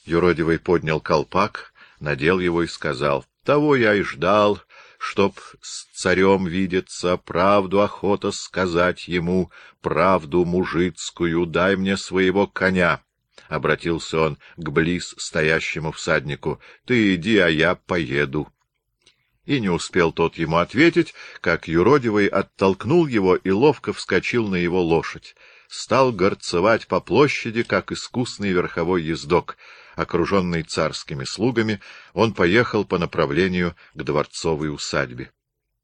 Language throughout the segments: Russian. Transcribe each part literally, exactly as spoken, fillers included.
Юродивый поднял колпак, надел его и сказал: — Того я и ждал, чтоб с царем видеться, правду охота сказать ему, правду мужицкую, дай мне своего коня. — обратился он к близ стоящему всаднику. — Ты иди, а я поеду. И не успел тот ему ответить, как юродивый оттолкнул его и ловко вскочил на его лошадь. Стал горцевать по площади, как искусный верховой ездок. Окруженный царскими слугами, он поехал по направлению к дворцовой усадьбе.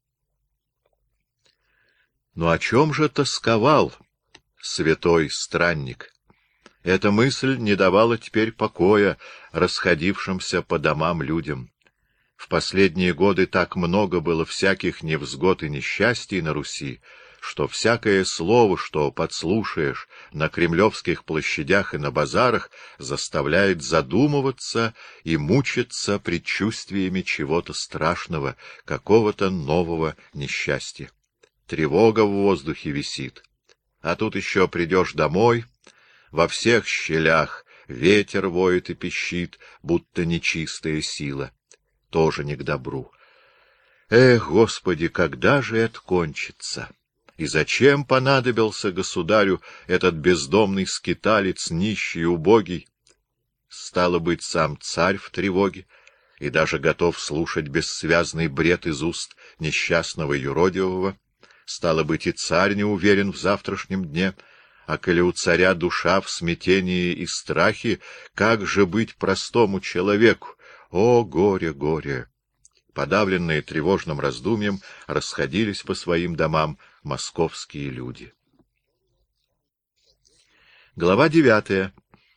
Но о чем же тосковал святой странник? Эта мысль не давала теперь покоя расходившимся по домам людям. В последние годы так много было всяких невзгод и несчастий на Руси, что всякое слово, что подслушаешь на кремлевских площадях и на базарах, заставляет задумываться и мучиться предчувствиями чего-то страшного, какого-то нового несчастья. Тревога в воздухе висит. А тут еще придешь домой, во всех щелях ветер воет и пищит, будто нечистая сила. Тоже не к добру. Эх, Господи, когда же это кончится? И зачем понадобился государю этот бездомный скиталец, нищий и убогий? Стало быть, сам царь в тревоге и даже готов слушать бессвязный бред из уст несчастного юродивого. Стало быть, и царь не уверен в завтрашнем дне. А коли у царя душа в смятении и страхе, как же быть простому человеку? О, горе, горе! Подавленные тревожным раздумьем, расходились по своим домам московские люди. Глава девятая.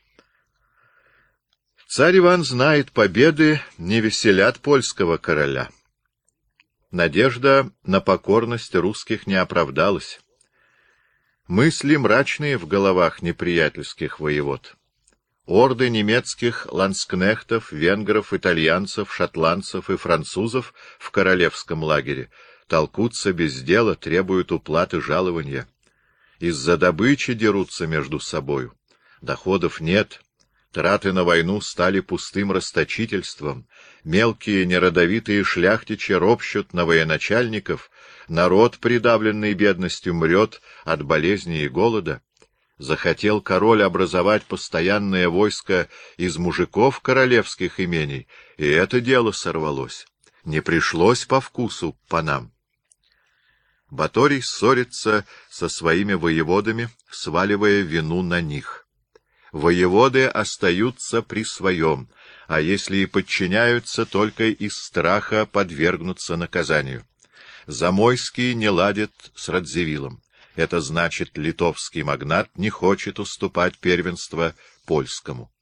Царь Иван знает, победы не веселят польского короля. Надежда на покорность русских не оправдалась. Мысли мрачные в головах неприятельских воевод. Орды немецких ландскнехтов, венгров, итальянцев, шотландцев и французов в королевском лагере толкутся без дела, требуют уплаты жалования. Из-за добычи дерутся между собою. Доходов нет. Траты на войну стали пустым расточительством. Мелкие неродовитые шляхтичи ропщут на военачальников. Народ, придавленный бедностью, мрет от болезни и голода. Захотел король образовать постоянное войско из мужиков королевских имений, и это дело сорвалось. Не пришлось по вкусу панам. Баторий ссорится со своими воеводами, сваливая вину на них. Воеводы остаются при своем, а если и подчиняются, только из страха подвергнуться наказанию. Замойский не ладит с Радзивиллом. Это значит, литовский магнат не хочет уступать первенство польскому.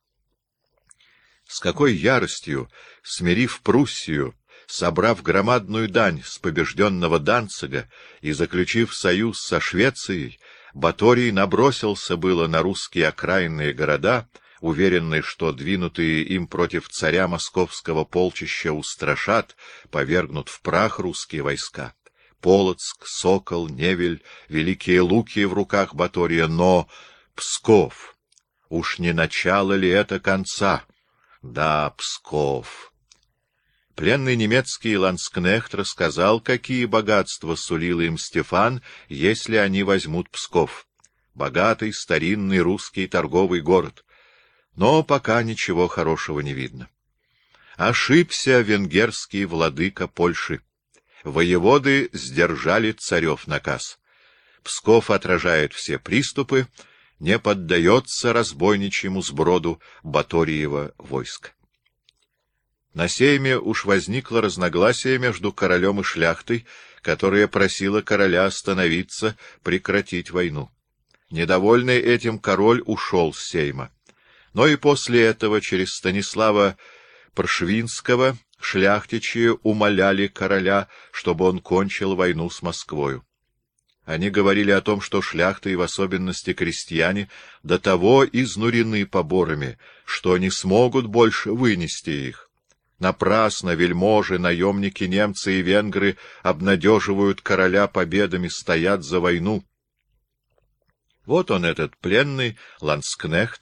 С какой яростью, смирив Пруссию, собрав громадную дань с побежденного Данцига и заключив союз со Швецией, Баторий набросился было на русские окраинные города, уверенный, что двинутые им против царя московского полчища устрашат, повергнут в прах русские войска. Полоцк, Сокол, Невель, Великие Луки в руках Батория, но Псков. Уж не начало ли это конца? Да, Псков. Пленный немецкий ландскнехт рассказал, какие богатства сулил им Стефан, если они возьмут Псков. Богатый, старинный русский торговый город. Но пока ничего хорошего не видно. Ошибся венгерский владыка Польши. Воеводы сдержали царев наказ. Псков отражает все приступы, не поддается разбойничьему сброду Баториева войска. На сейме уж возникло разногласие между королем и шляхтой, которая просила короля остановиться, прекратить войну. Недовольный этим король ушел с сейма. Но и после этого через Станислава Пршвинского шляхтичи умоляли короля, чтобы он кончил войну с Москвою. Они говорили о том, что шляхта и в особенности крестьяне до того изнурены поборами, что не смогут больше вынести их. Напрасно вельможи, наемники, немцы и венгры обнадеживают короля победами, стоят за войну. Вот он, этот пленный ландскнехт,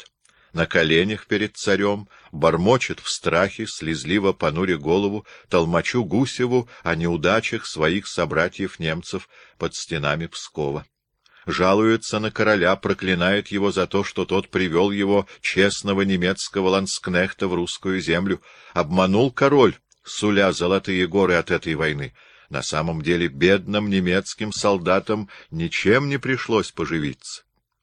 на коленях перед царем, бормочет в страхе, слезливо понуря голову, толмачу Гусеву о неудачах своих собратьев-немцев под стенами Пскова. Жалуется на короля, проклинает его за то, что тот привел его, честного немецкого ландскнехта, в русскую землю. Обманул король, суля золотые горы от этой войны. На самом деле бедным немецким солдатам ничем не пришлось поживиться.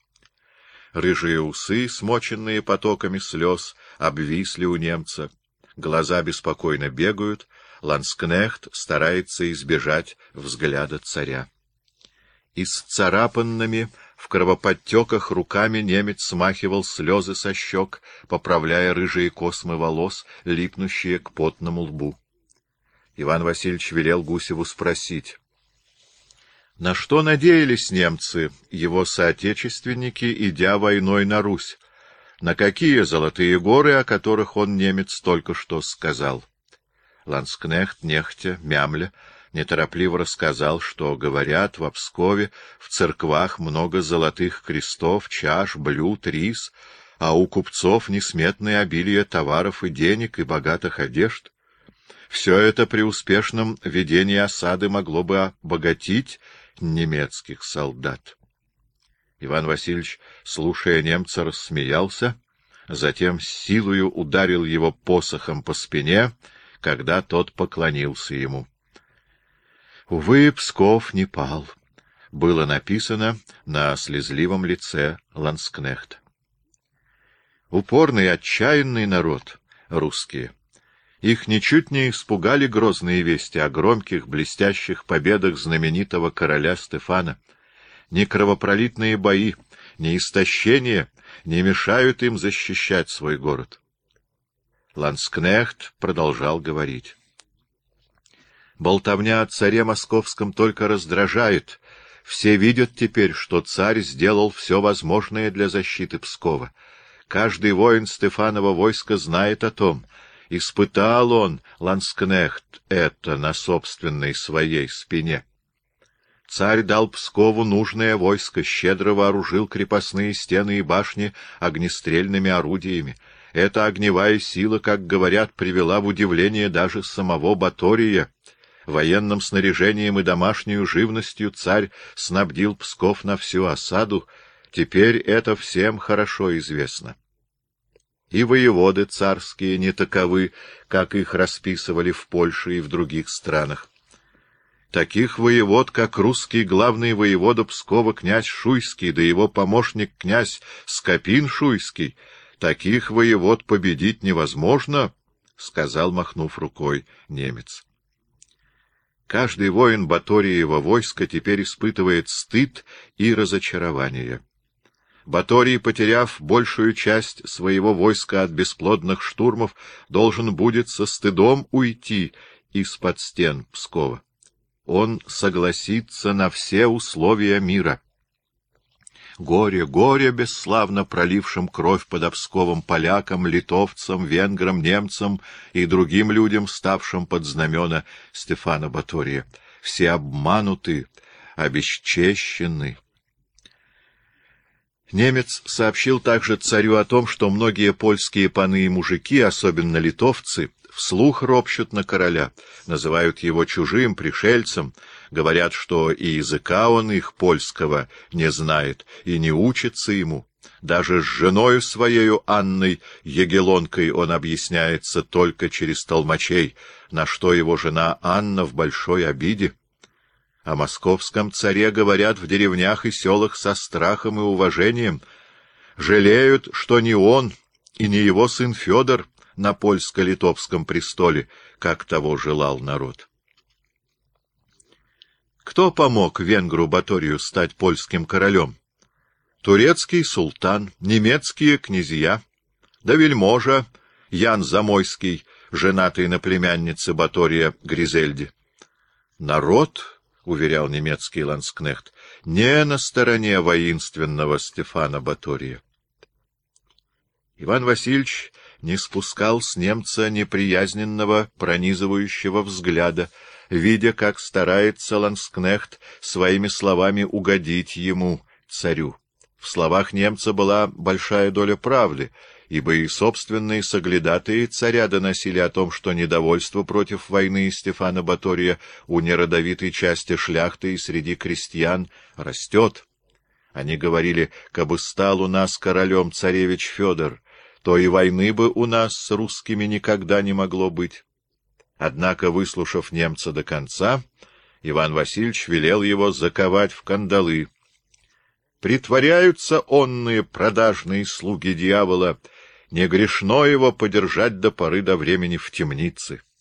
Рыжие усы, смоченные потоками слез, обвисли у немца. Глаза беспокойно бегают, ландскнехт старается избежать взгляда царя. Исцарапанными, в кровоподтеках руками немец смахивал слезы со щек, поправляя рыжие космы волос, липнущие к потному лбу. Иван Васильевич велел Гусеву спросить, на что надеялись немцы, его соотечественники, идя войной на Русь? На какие золотые горы, о которых он, немец, только что сказал? Ландскнехт, нехотя, мямля, неторопливо рассказал, что, говорят, в Пскове в церквах много золотых крестов, чаш, блюд, рис, а у купцов несметное обилие товаров и денег и богатых одежд. Все это при успешном ведении осады могло бы обогатить немецких солдат. Иван Васильевич, слушая немца, рассмеялся, затем с силою ударил его посохом по спине, когда тот поклонился ему. Увы, Псков не пал, было написано на слезливом лице ландскнехта. Упорный, отчаянный народ, русские. Их ничуть не испугали грозные вести о громких, блестящих победах знаменитого короля Стефана. Ни кровопролитные бои, ни истощение не мешают им защищать свой город. Ландскнехт продолжал говорить. Болтовня о царе московском только раздражает. Все видят теперь, что царь сделал все возможное для защиты Пскова. Каждый воин Стефанова войска знает о том. Испытал он, ландскнехт, это на собственной своей спине. Царь дал Пскову нужное войско, щедро вооружил крепостные стены и башни огнестрельными орудиями. Эта огневая сила, как говорят, привела в удивление даже самого Батория. Военным снаряжением и домашнюю живностью царь снабдил Псков на всю осаду, теперь это всем хорошо известно. И воеводы царские не таковы, как их расписывали в Польше и в других странах. Таких воевод, как русский главный воевода Пскова князь Шуйский, да его помощник князь Скопин Шуйский, таких воевод победить невозможно, — сказал, махнув рукой, немец. Каждый воин Баториева войска теперь испытывает стыд и разочарование. Баторий, потеряв большую часть своего войска от бесплодных штурмов, должен будет со стыдом уйти из-под стен Пскова. Он согласится на все условия мира. Горе, горе бесславно пролившим кровь под Псковом полякам, литовцам, венграм, немцам и другим людям, ставшим под знамена Стефана Батория. Все обмануты, обесчещены. Немец сообщил также царю о том, что многие польские паны и мужики, особенно литовцы, вслух ропщут на короля, называют его чужим, пришельцем, говорят, что и языка он их, польского, не знает и не учится ему. Даже с женою своею Анной Егелонкой он объясняется только через толмачей, на что его жена Анна в большой обиде. О московском царе говорят в деревнях и селах со страхом и уважением. Жалеют, что не он и не его сын Федор на польско-литовском престоле, как того желал народ. Кто помог венгру Баторию стать польским королем? Турецкий султан, немецкие князья, да вельможа Ян Замойский, женатый на племяннице Батория Гризельде. Народ, — уверял немецкий ландскнехт, — не на стороне воинственного Стефана Батория. Иван Васильевич не спускал с немца неприязненного, пронизывающего взгляда, видя, как старается ландскнехт своими словами угодить ему, царю. В словах немца была большая доля правды, ибо и собственные соглядатые царя доносили о том, что недовольство против войны Стефана Батория у неродовитой части шляхты и среди крестьян растет. Они говорили: «Кабы стал у нас королем царевич Федор, то и войны бы у нас с русскими никогда не могло быть». Однако, выслушав немца до конца, Иван Васильевич велел его заковать в кандалы. Притворяются онные продажные слуги дьявола, не грешно его подержать до поры до времени в темнице.